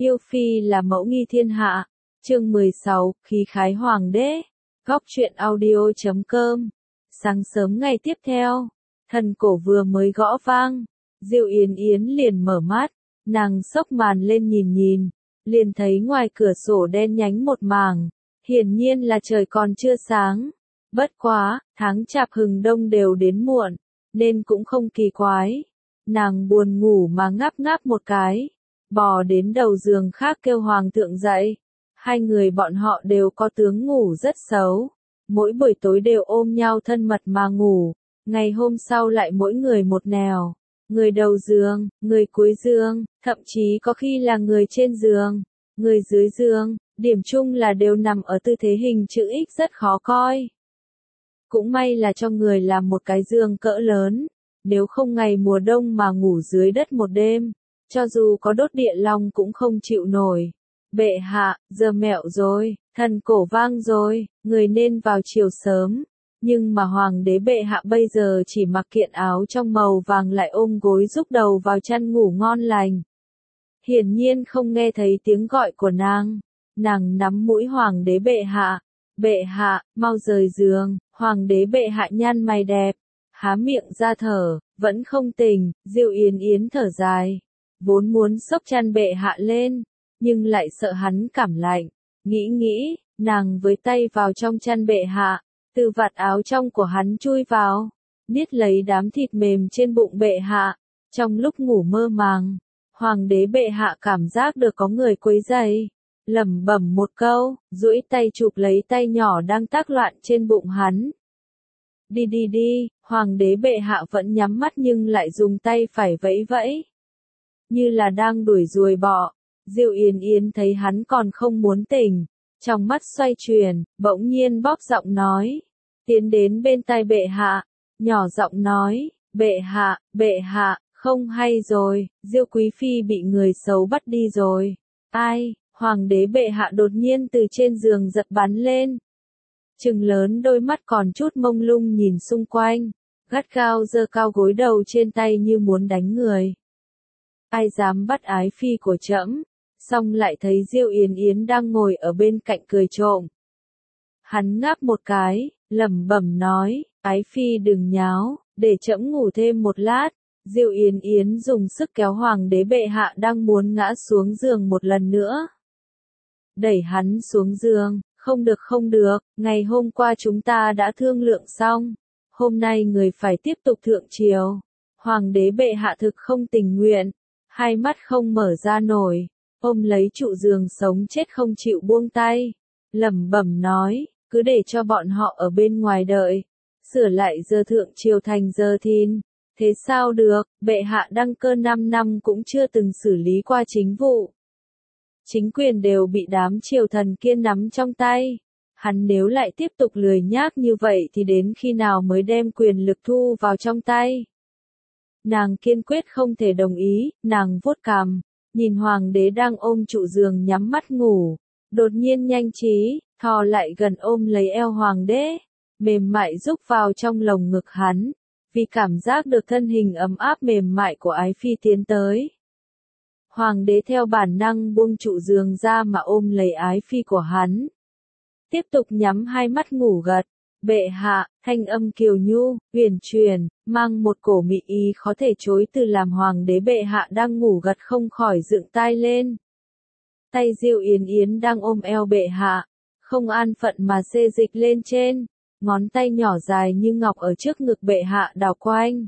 Yêu phi là mẫu nghi thiên hạ. Chương 16, khí khái hoàng đế. Góc truyện audio.com. Sáng sớm ngày tiếp theo, thần cổ vừa mới gõ vang, Diêu Yến Yến liền mở mắt, nàng xốc màn lên nhìn, liền thấy ngoài cửa sổ đen nhánh một mảng, hiển nhiên là trời còn chưa sáng. Bất quá, tháng chạp hừng đông đều đến muộn, nên cũng không kỳ quái. Nàng buồn ngủ mà ngáp ngáp một cái, bò đến đầu giường khác kêu hoàng thượng dậy. Hai người bọn họ đều có tướng ngủ rất xấu, mỗi buổi tối đều ôm nhau thân mật mà ngủ, ngày hôm sau lại mỗi người một nẻo, người đầu giường, người cuối giường, thậm chí có khi là người trên giường, người dưới giường, điểm chung là đều nằm ở tư thế hình chữ X rất khó coi. Cũng may là cho người làm một cái giường cỡ lớn, nếu không ngày mùa đông mà ngủ dưới đất một đêm, cho dù có đốt địa long cũng không chịu nổi. Bệ hạ, giờ mẹo rồi, thần cổ vang rồi, người nên vào chiều sớm. Nhưng mà hoàng đế bệ hạ bây giờ chỉ mặc kiện áo trong màu vàng lại ôm gối rúc đầu vào chăn ngủ ngon lành. Hiển nhiên không nghe thấy tiếng gọi của nàng. Nàng nắm mũi hoàng đế bệ hạ, mau rời giường. Hoàng đế bệ hạ nhăn mày đẹp, há miệng ra thở, vẫn không tỉnh. Diêu Yến Yến thở dài, vốn muốn xốc chăn bệ hạ lên, nhưng lại sợ hắn cảm lạnh. Nghĩ, nàng với tay vào trong chăn bệ hạ, từ vạt áo trong của hắn chui vào, niết lấy đám thịt mềm trên bụng bệ hạ. Trong lúc ngủ mơ màng, hoàng đế bệ hạ cảm giác được có người quấy rầy, lẩm bẩm một câu, duỗi tay chụp lấy tay nhỏ đang tác loạn trên bụng hắn. Đi, hoàng đế bệ hạ vẫn nhắm mắt nhưng lại dùng tay phải vẫy vẫy, như là đang đuổi ruồi bọ. Diêu Yến Yến thấy hắn còn không muốn tỉnh, trong mắt xoay chuyển, bỗng nhiên bóp giọng nói, tiến đến bên tai bệ hạ, nhỏ giọng nói, bệ hạ, không hay rồi, Diêu quý phi bị người xấu bắt đi rồi. Ai? Hoàng đế bệ hạ đột nhiên từ trên giường giật bắn lên, trừng lớn đôi mắt còn chút mông lung nhìn xung quanh, gắt gao giơ cao gối đầu trên tay như muốn đánh người. Ai dám bắt ái phi của trẫm? Xong lại thấy Diêu Yến Yến đang ngồi ở bên cạnh cười trộm. Hắn ngáp một cái, lẩm bẩm nói, ái phi đừng nháo, để trẫm ngủ thêm một lát. Diêu Yến Yến dùng sức kéo hoàng đế bệ hạ đang muốn ngã xuống giường một lần nữa. Đẩy hắn xuống giường, không được, ngày hôm qua chúng ta đã thương lượng xong, hôm nay người phải tiếp tục thượng triều. Hoàng đế bệ hạ thực không tình nguyện, hai mắt không mở ra nổi, ôm lấy trụ giường sống chết không chịu buông tay, lẩm bẩm nói, cứ để cho bọn họ ở bên ngoài đợi, sửa lại giờ thượng triều thành giờ thìn. Thế sao được, bệ hạ đăng cơ 5 năm cũng chưa từng xử lý qua chính vụ. Chính quyền đều bị đám triều thần kia nắm trong tay. Hắn nếu lại tiếp tục lười nhác như vậy thì đến khi nào mới đem quyền lực thu vào trong tay? Nàng kiên quyết không thể đồng ý, nàng vuốt cằm, nhìn hoàng đế đang ôm trụ giường nhắm mắt ngủ, đột nhiên nhanh trí, thò lại gần ôm lấy eo hoàng đế, mềm mại rúc vào trong lồng ngực hắn, vì cảm giác được thân hình ấm áp mềm mại của ái phi tiến tới. Hoàng đế theo bản năng buông trụ giường ra mà ôm lấy ái phi của hắn. Tiếp tục nhắm hai mắt ngủ gật. Bệ hạ, thanh âm kiều nhu, huyền truyền, mang một cổ mị ý khó thể chối từ làm hoàng đế bệ hạ đang ngủ gật không khỏi dựng tai lên. Tay Diêu Yến Yến đang ôm eo bệ hạ, không an phận mà xê dịch lên trên, ngón tay nhỏ dài như ngọc ở trước ngực bệ hạ đảo quanh.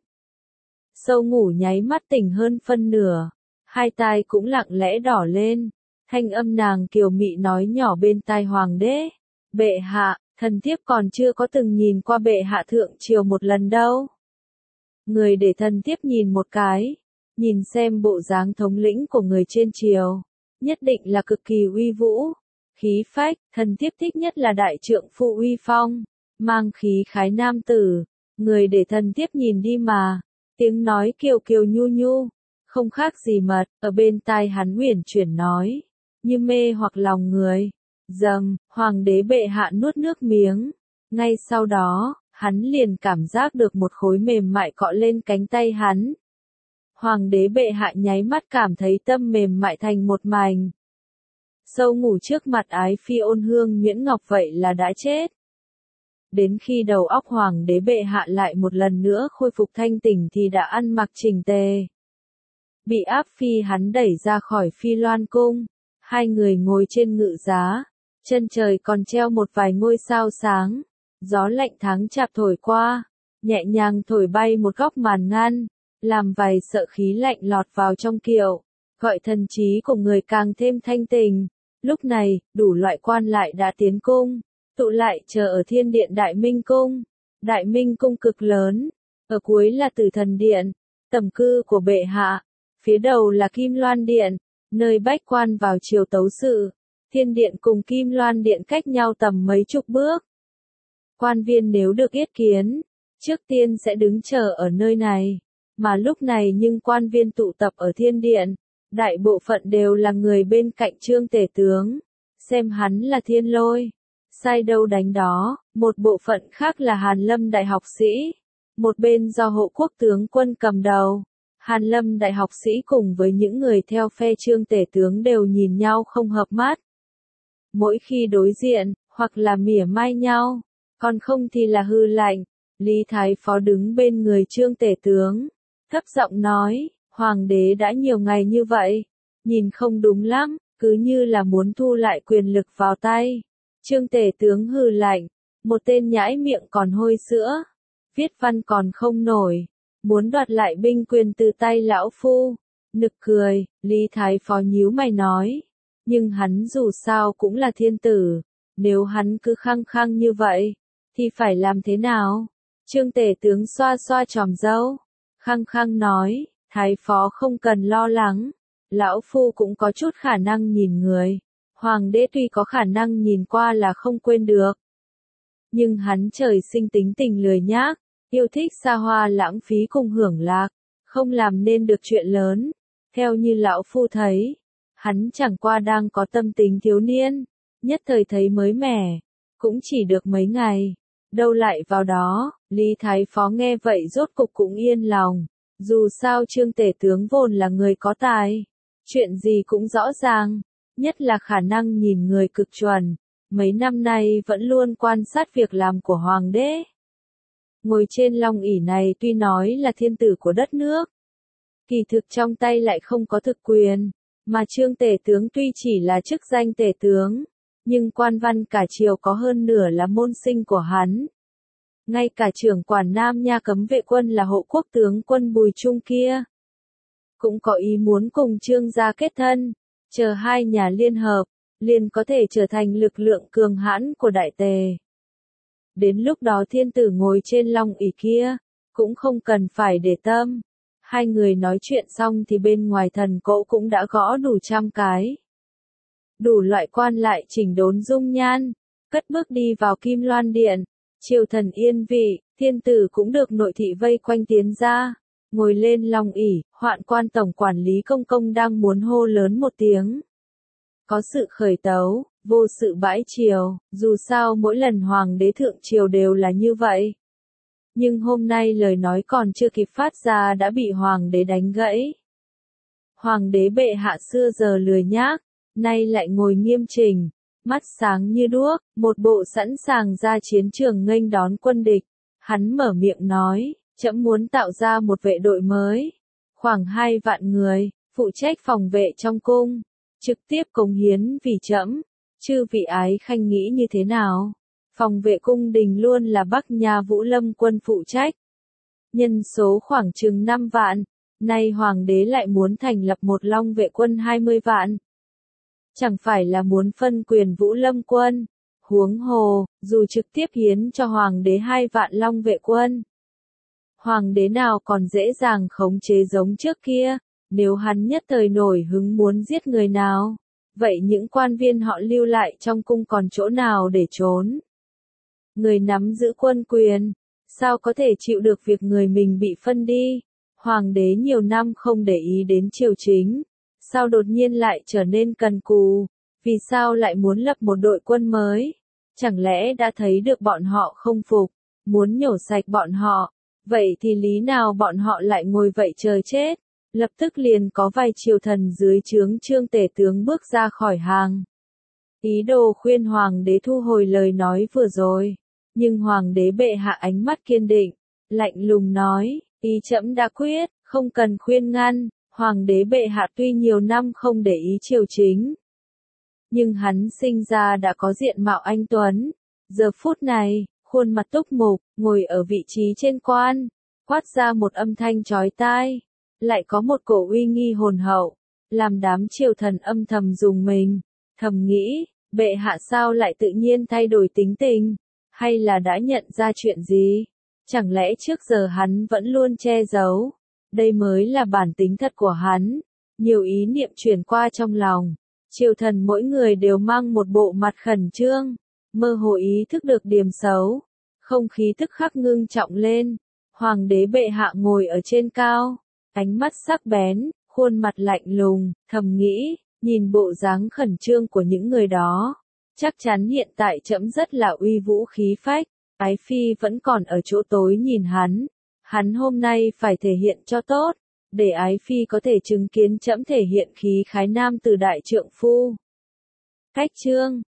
Sâu ngủ nháy mắt tỉnh hơn phân nửa, hai tai cũng lặng lẽ đỏ lên, thanh âm nàng kiều mị nói nhỏ bên tai hoàng đế, bệ hạ, thần thiếp còn chưa có từng nhìn qua bệ hạ thượng triều một lần đâu. Người để thần thiếp nhìn một cái, nhìn xem bộ dáng thống lĩnh của người trên triều, nhất định là cực kỳ uy vũ, khí phách, thần thiếp thích nhất là đại trượng phu uy phong, mang khí khái nam tử, người để thần thiếp nhìn đi mà, tiếng nói kiều kiều nhu nhu, không khác gì mật, ở bên tai hắn uyển chuyển nói, như mê hoặc lòng người. Dầm, hoàng đế bệ hạ nuốt nước miếng, ngay sau đó, hắn liền cảm giác được một khối mềm mại cọ lên cánh tay hắn. Hoàng đế bệ hạ nháy mắt cảm thấy tâm mềm mại thành một mảnh, sâu ngủ trước mặt ái phi ôn hương nhuyễn ngọc vậy là đã chết. Đến khi đầu óc hoàng đế bệ hạ lại một lần nữa khôi phục thanh tỉnh thì đã ăn mặc chỉnh tề. Bị áp phi hắn đẩy ra khỏi Phi Loan cung, hai người ngồi trên ngự giá, chân trời còn treo một vài ngôi sao sáng, gió lạnh tháng chạp thổi qua, nhẹ nhàng thổi bay một góc màn ngăn, làm vài sợ khí lạnh lọt vào trong kiệu, gọi thần trí của người càng thêm thanh tình. Lúc này, đủ loại quan lại đã tiến cung, tụ lại chờ ở thiên điện Đại Minh Cung. Đại Minh Cung cực lớn, ở cuối là Tử Thần Điện, tẩm cư của bệ hạ, phía đầu là Kim Loan Điện, nơi bách quan vào triều tấu sự. Thiên điện cùng Kim Loan Điện cách nhau tầm mấy chục bước. Quan viên nếu được yết kiến, trước tiên sẽ đứng chờ ở nơi này, mà lúc này nhưng quan viên tụ tập ở thiên điện, đại bộ phận đều là người bên cạnh Trương Tể Tướng, xem hắn là thiên lôi, sai đâu đánh đó, một bộ phận khác là Hàn Lâm đại học sĩ, một bên do Hộ Quốc tướng quân cầm đầu. Hàn Lâm đại học sĩ cùng với những người theo phe Trương Tể Tướng đều nhìn nhau không hợp mắt. Mỗi khi đối diện, hoặc là mỉa mai nhau, còn không thì là hư lạnh. Lý Thái Phó đứng bên người Trương Tể Tướng, thấp giọng nói, Hoàng đế đã nhiều ngày như vậy, nhìn không đúng lắm, cứ như là muốn thu lại quyền lực vào tay. Trương Tể Tướng hừ lạnh, một tên nhãi miệng còn hôi sữa, viết văn còn không nổi, muốn đoạt lại binh quyền từ tay lão phu. Nực cười, Lý Thái Phó nhíu mày nói, nhưng hắn dù sao cũng là thiên tử, nếu hắn cứ khăng khăng như vậy, thì phải làm thế nào? Trương Tể Tướng xoa xoa chòm râu, khăng khăng nói, Thái Phó không cần lo lắng, lão phu cũng có chút khả năng nhìn người. Hoàng đế tuy có khả năng nhìn qua là không quên được, nhưng hắn trời sinh tính tình lười nhác, yêu thích xa hoa lãng phí cùng hưởng lạc, không làm nên được chuyện lớn. Theo như lão phu thấy, hắn chẳng qua đang có tâm tính thiếu niên, nhất thời thấy mới mẻ, cũng chỉ được mấy ngày, đâu lại vào đó. Lý Thái Phó nghe vậy rốt cục cũng yên lòng, dù sao Trương Tể Tướng vốn là người có tài, chuyện gì cũng rõ ràng, nhất là khả năng nhìn người cực chuẩn, mấy năm nay vẫn luôn quan sát việc làm của Hoàng đế. Ngồi trên long ỷ này tuy nói là thiên tử của đất nước, kỳ thực trong tay lại không có thực quyền, mà Trương Tể Tướng tuy chỉ là chức danh Tể Tướng, nhưng quan văn cả triều có hơn nửa là môn sinh của hắn. Ngay cả trưởng quản Nam Nha cấm vệ quân là Hộ Quốc tướng quân Bùi Trung kia, cũng có ý muốn cùng Trương gia kết thân, chờ hai nhà liên hợp, liền có thể trở thành lực lượng cường hãn của Đại Tề. Đến lúc đó thiên tử ngồi trên long ỷ kia, cũng không cần phải để tâm. Hai người nói chuyện xong thì bên ngoài thần cỗ cũng đã gõ đủ 100 cái. Đủ loại quan lại chỉnh đốn dung nhan, cất bước đi vào Kim Loan Điện. Triều thần yên vị, thiên tử cũng được nội thị vây quanh tiến ra, ngồi lên long ỷ. Hoạn quan tổng quản lý công công đang muốn hô lớn một tiếng. Có sự khởi tấu, vô sự bãi triều, dù sao mỗi lần hoàng đế thượng triều đều là như vậy. Nhưng hôm nay lời nói còn chưa kịp phát ra đã bị hoàng đế đánh gãy. Hoàng đế bệ hạ xưa giờ lười nhác, nay lại ngồi nghiêm chỉnh, mắt sáng như đuốc, một bộ sẵn sàng ra chiến trường nghênh đón quân địch. Hắn mở miệng nói, trẫm muốn tạo ra một vệ đội mới, khoảng 2 vạn người, phụ trách phòng vệ trong cung, trực tiếp cống hiến vì trẫm. Chư vị ái khanh nghĩ như thế nào? Phòng vệ cung đình luôn là Bắc Nha Vũ Lâm quân phụ trách. Nhân số khoảng chừng 5 vạn, nay hoàng đế lại muốn thành lập một long vệ quân 20 vạn. Chẳng phải là muốn phân quyền Vũ Lâm quân, huống hồ, dù trực tiếp hiến cho hoàng đế 2 vạn long vệ quân. Hoàng đế nào còn dễ dàng khống chế giống trước kia, nếu hắn nhất thời nổi hứng muốn giết người nào, vậy những quan viên họ lưu lại trong cung còn chỗ nào để trốn? Người nắm giữ quân quyền, sao có thể chịu được việc người mình bị phân đi? Hoàng đế nhiều năm không để ý đến triều chính, sao đột nhiên lại trở nên cần cù? Vì sao lại muốn lập một đội quân mới? Chẳng lẽ đã thấy được bọn họ không phục, muốn nhổ sạch bọn họ? Vậy thì lý nào bọn họ lại ngồi vậy chờ chết? Lập tức liền có vài triều thần dưới trướng Trương Tể Tướng bước ra khỏi hàng. ý đồ khuyên hoàng đế thu hồi lời nói vừa rồi. Nhưng hoàng đế bệ hạ ánh mắt kiên định, lạnh lùng nói, ý trẫm đã quyết, không cần khuyên ngăn. Hoàng đế bệ hạ tuy nhiều năm không để ý triều chính, nhưng hắn sinh ra đã có diện mạo anh tuấn. Giờ phút này, khuôn mặt túc mục, ngồi ở vị trí trên quan, quát ra một âm thanh chói tai, lại có một cổ uy nghi hồn hậu, làm đám triều thần âm thầm rùng mình, thầm nghĩ, bệ hạ sao lại tự nhiên thay đổi tính tình, hay là đã nhận ra chuyện gì? Chẳng lẽ trước giờ hắn vẫn luôn che giấu? Đây mới là bản tính thật của hắn. Nhiều ý niệm chuyển qua trong lòng. Triều thần mỗi người đều mang một bộ mặt khẩn trương, mơ hồ ý thức được điểm xấu. Không khí tức khắc ngưng trọng lên. Hoàng đế bệ hạ ngồi ở trên cao, ánh mắt sắc bén, khuôn mặt lạnh lùng, thầm nghĩ, nhìn bộ dáng khẩn trương của những người đó. Chắc chắn hiện tại trẫm rất là uy vũ khí phách. Ái phi vẫn còn ở chỗ tối nhìn hắn. Hắn hôm nay phải thể hiện cho tốt, để ái phi có thể chứng kiến trẫm thể hiện khí khái nam từ đại trượng phu. Cách chương